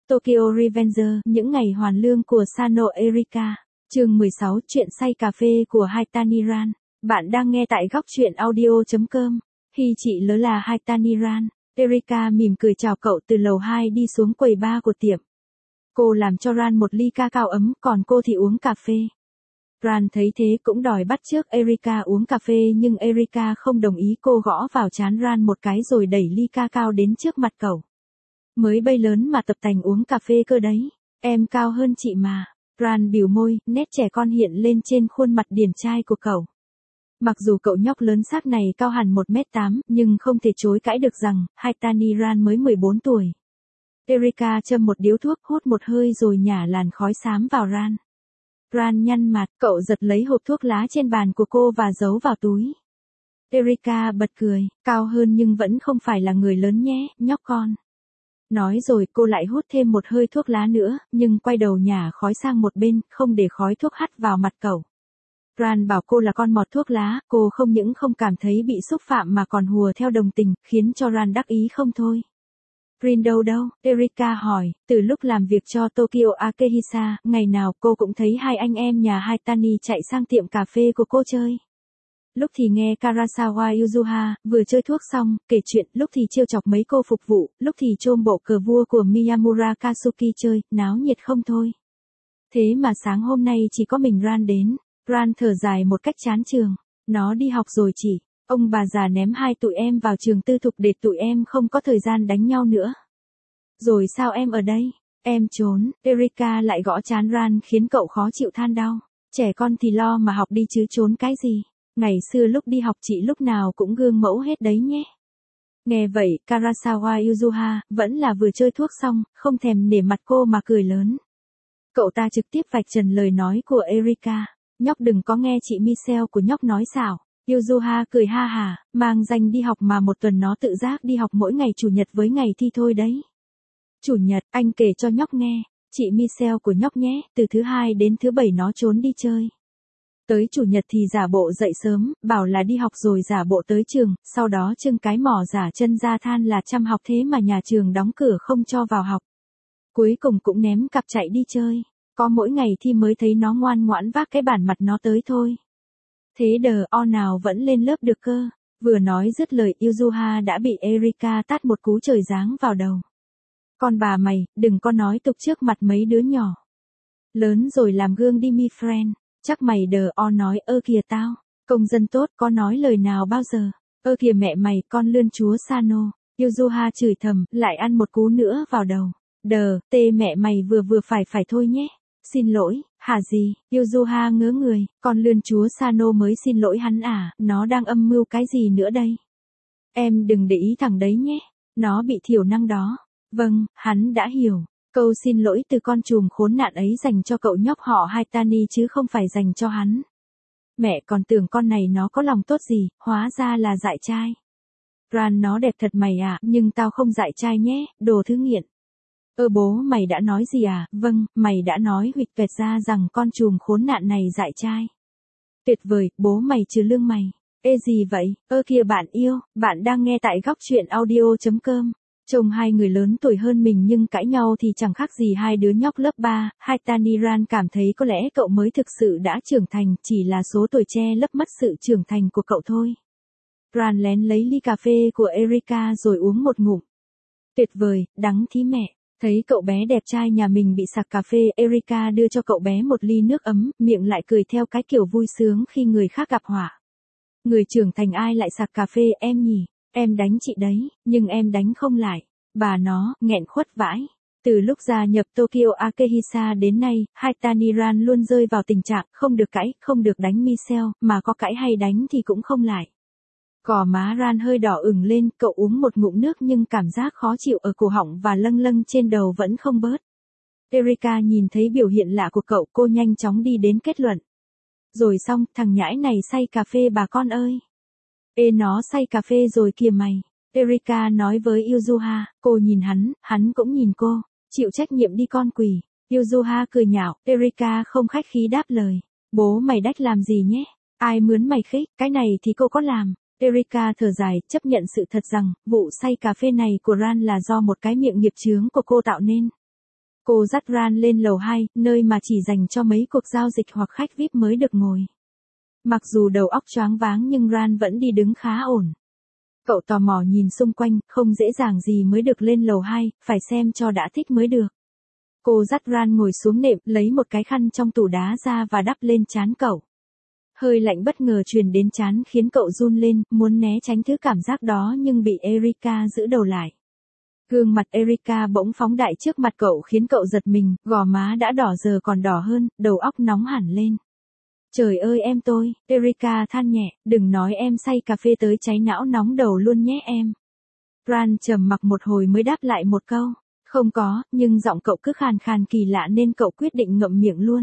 Tokyo Revenger, những ngày hoàn lương của Sano Erika. Chương 16, chuyện say cà phê của Haitaniran. Bạn đang nghe tại góc truyện audio.com. Hi chị lớ là Haitaniran. Erika mỉm cười chào cậu từ lầu 2 đi xuống quầy bar của tiệm. Cô làm cho Ran một ly ca cao ấm, còn cô thì uống cà phê. Ran thấy thế cũng đòi bắt chước Erika uống cà phê, nhưng Erika không đồng ý. Cô gõ vào trán Ran một cái rồi đẩy ly ca cao đến trước mặt cậu. Mới bay lớn mà tập tành uống cà phê cơ đấy. Em cao hơn chị mà. Ran bĩu môi, nét trẻ con hiện lên trên khuôn mặt điển trai của cậu. Mặc dù cậu nhóc lớn xác này cao hẳn 1m8, nhưng không thể chối cãi được rằng, Haitaniran mới 14 tuổi. Erika châm một điếu thuốc, hút một hơi rồi nhả làn khói xám vào Ran. Ran nhăn mặt, cậu giật lấy hộp thuốc lá trên bàn của cô và giấu vào túi. Erika bật cười, cao hơn nhưng vẫn không phải là người lớn nhé, nhóc con. Nói rồi cô lại hút thêm một hơi thuốc lá nữa, nhưng quay đầu nhả khói sang một bên, không để khói thuốc hắt vào mặt cậu. Ran bảo cô là con mọt thuốc lá, cô không những không cảm thấy bị xúc phạm mà còn hùa theo đồng tình, khiến cho Ran đắc ý không thôi. Rin đâu, Erika hỏi, từ lúc làm việc cho Tokyo Akehisa, ngày nào cô cũng thấy hai anh em nhà Haitani chạy sang tiệm cà phê của cô chơi. Lúc thì nghe Karasawa Yuzuha, vừa chơi thuốc xong, kể chuyện, lúc thì trêu chọc mấy cô phục vụ, lúc thì chôm bộ cờ vua của Miyamura Katsuki chơi, náo nhiệt không thôi. Thế mà sáng hôm nay chỉ có mình Ran đến. Ran thở dài một cách chán chường. Nó đi học rồi chị. Ông bà già ném hai tụi em vào trường tư thục để tụi em không có thời gian đánh nhau nữa. Rồi sao em ở đây? Em trốn. Erika lại gõ trán Ran khiến cậu khó chịu than đau. Trẻ con thì lo mà học đi chứ trốn cái gì. Ngày xưa lúc đi học chị lúc nào cũng gương mẫu hết đấy nhé. Nghe vậy, Karasawa Yuzuha vẫn là vừa chơi thuốc xong, không thèm nể mặt cô mà cười lớn. Cậu ta trực tiếp vạch trần lời nói của Erika. Nhóc đừng có nghe chị Michelle của nhóc nói xảo. Yuzuha cười ha hả, mang danh đi học mà một tuần nó tự giác đi học mỗi ngày chủ nhật với ngày thi thôi đấy. Chủ nhật, anh kể cho nhóc nghe, chị Michelle của nhóc nhé, từ thứ hai đến thứ bảy nó trốn đi chơi. Tới chủ nhật thì giả bộ dậy sớm, bảo là đi học rồi giả bộ tới trường, sau đó trưng cái mỏ giả chân ra than là chăm học thế mà nhà trường đóng cửa không cho vào học. Cuối cùng cũng ném cặp chạy đi chơi. Có mỗi ngày thi mới thấy nó ngoan ngoãn vác cái bản mặt nó tới thôi. Thế nào vẫn lên lớp được cơ. Vừa nói dứt lời Yuzuha đã bị Erika tát một cú trời giáng vào đầu. Con bà mày, đừng có nói tục trước mặt mấy đứa nhỏ. Lớn rồi làm gương đi mi friend. Chắc mày nói ơ kìa tao. Công dân tốt có nói lời nào bao giờ. Ơ kìa mẹ mày con lươn chúa Sano. Yuzuha chửi thầm, lại ăn một cú nữa vào đầu. Mẹ mày vừa phải thôi nhé. Xin lỗi, hả gì? Yuzuha ngớ người, con lươn chúa Sano mới xin lỗi hắn à, nó đang âm mưu cái gì nữa đây? Em đừng để ý thằng đấy nhé, nó bị thiểu năng đó. Vâng, hắn đã hiểu. Câu xin lỗi từ con trùm khốn nạn ấy dành cho cậu nhóc họ Haitani chứ không phải dành cho hắn. Mẹ còn tưởng con này nó có lòng tốt gì, hóa ra là dại trai. Ran nó đẹp thật mày à, nhưng tao không dại trai nhé, đồ thứ nghiện. Bố mày đã nói gì à? Vâng, mày đã nói huỵch toẹt ra rằng con trùm khốn nạn này dại trai. Tuyệt vời, bố mày trừ lương mày. Ê gì vậy? Kìa bạn yêu, bạn đang nghe tại góc truyện audio.com. Trông hai người lớn tuổi hơn mình nhưng cãi nhau thì chẳng khác gì hai đứa nhóc lớp 3, Haitaniran cảm thấy có lẽ cậu mới thực sự đã trưởng thành, chỉ là số tuổi che lấp mất sự trưởng thành của cậu thôi. Ran lén lấy ly cà phê của Erika rồi uống một ngụm. Tuyệt vời, đắng thí mẹ. Thấy cậu bé đẹp trai nhà mình bị sặc cà phê, Erika đưa cho cậu bé một ly nước ấm, miệng lại cười theo cái kiểu vui sướng khi người khác gặp họa. Người trưởng thành ai lại sặc cà phê em nhỉ? Em đánh chị đấy, nhưng em đánh không lại. Bà nó, nghẹn khuất vãi. Từ lúc gia nhập Tokyo Akehisa đến nay, Haitaniran luôn rơi vào tình trạng không được cãi, không được đánh Michelle, mà có cãi hay đánh thì cũng không lại. Gò má Ran hơi đỏ ửng lên, cậu uống một ngụm nước nhưng cảm giác khó chịu ở cổ họng và lâng lâng trên đầu vẫn không bớt. Erika nhìn thấy biểu hiện lạ của cậu, cô nhanh chóng đi đến kết luận. Rồi xong, thằng nhãi này say cà phê bà con ơi. Nó say cà phê rồi kìa mày. Erika nói với Yuzuha, cô nhìn hắn cũng nhìn cô. Chịu trách nhiệm đi con quỷ. Yuzuha cười nhạo, Erika không khách khí đáp lời. Bố mày đách làm gì nhé? Ai mướn mày khích, cái này thì cô có làm. Erika thở dài, chấp nhận sự thật rằng, vụ say cà phê này của Ran là do một cái miệng nghiệp chướng của cô tạo nên. Cô dắt Ran lên lầu 2, nơi mà chỉ dành cho mấy cuộc giao dịch hoặc khách VIP mới được ngồi. Mặc dù đầu óc choáng váng nhưng Ran vẫn đi đứng khá ổn. Cậu tò mò nhìn xung quanh, không dễ dàng gì mới được lên lầu 2, phải xem cho đã thích mới được. Cô dắt Ran ngồi xuống nệm, lấy một cái khăn trong tủ đá ra và đắp lên trán cậu. Hơi lạnh bất ngờ truyền đến trán khiến cậu run lên, muốn né tránh thứ cảm giác đó nhưng bị Erika giữ đầu lại. Gương mặt Erika bỗng phóng đại trước mặt cậu khiến cậu giật mình, gò má đã đỏ giờ còn đỏ hơn, đầu óc nóng hẳn lên. Trời ơi em tôi, Erika than nhẹ, đừng nói em say cà phê tới cháy não nóng đầu luôn nhé em. Ran trầm mặc một hồi mới đáp lại một câu. Không có, nhưng giọng cậu cứ khàn khàn kỳ lạ nên cậu quyết định ngậm miệng luôn.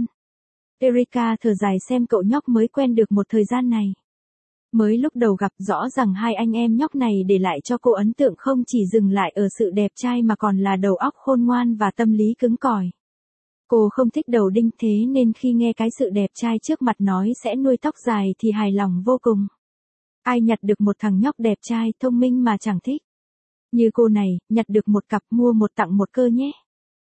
Erika thở dài xem cậu nhóc mới quen được một thời gian này. Mới lúc đầu gặp rõ rằng hai anh em nhóc này để lại cho cô ấn tượng không chỉ dừng lại ở sự đẹp trai mà còn là đầu óc khôn ngoan và tâm lý cứng cỏi. Cô không thích đầu đinh thế nên khi nghe cái sự đẹp trai trước mặt nói sẽ nuôi tóc dài thì hài lòng vô cùng. Ai nhặt được một thằng nhóc đẹp trai thông minh mà chẳng thích. Như cô này, nhặt được một cặp mua một tặng một cơ nhé.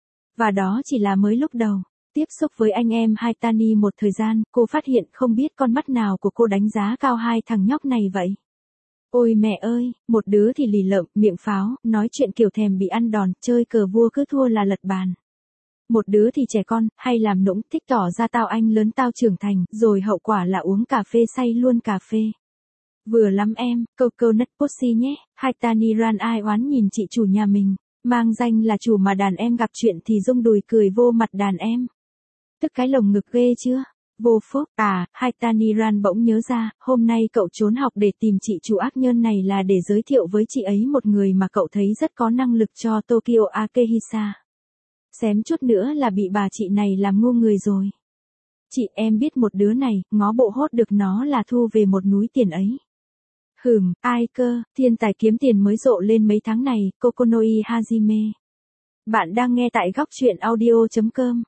Và đó chỉ là mới lúc đầu. Tiếp xúc với anh em Haitani một thời gian, cô phát hiện không biết con mắt nào của cô đánh giá cao hai thằng nhóc này vậy. Ôi mẹ ơi, một đứa thì lì lợm, miệng pháo, nói chuyện kiểu thèm bị ăn đòn, chơi cờ vua cứ thua là lật bàn. Một đứa thì trẻ con, hay làm nũng, thích tỏ ra tao anh lớn tao trưởng thành, rồi hậu quả là uống cà phê say luôn cà phê. Vừa lắm em, Coconut Pussy nhé, Haitani Ran ai oán nhìn chị chủ nhà mình, mang danh là chủ mà đàn em gặp chuyện thì rung đùi cười vô mặt đàn em. Tức cái lồng ngực ghê chưa? Vô phúc, Haitani Ran bỗng nhớ ra, hôm nay cậu trốn học để tìm chị chủ ác nhân này là để giới thiệu với chị ấy một người mà cậu thấy rất có năng lực cho Tokyo Akehisa. Xém chút nữa là bị bà chị này làm ngu người rồi. Chị em biết một đứa này, ngó bộ hốt được nó là thu về một núi tiền ấy. Ai cơ, thiên tài kiếm tiền mới rộ lên mấy tháng này, Kokonoi Hajime. Bạn đang nghe tại góc truyện audio.com.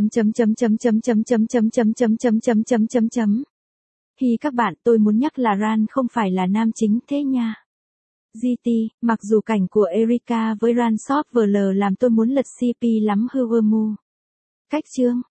Hi các bạn, tôi muốn nhắc là Ran không phải là nam chính thế nha. GT, mặc dù cảnh của Erika với Ran Software làm tôi muốn lật CP lắm Huomu. Cách chương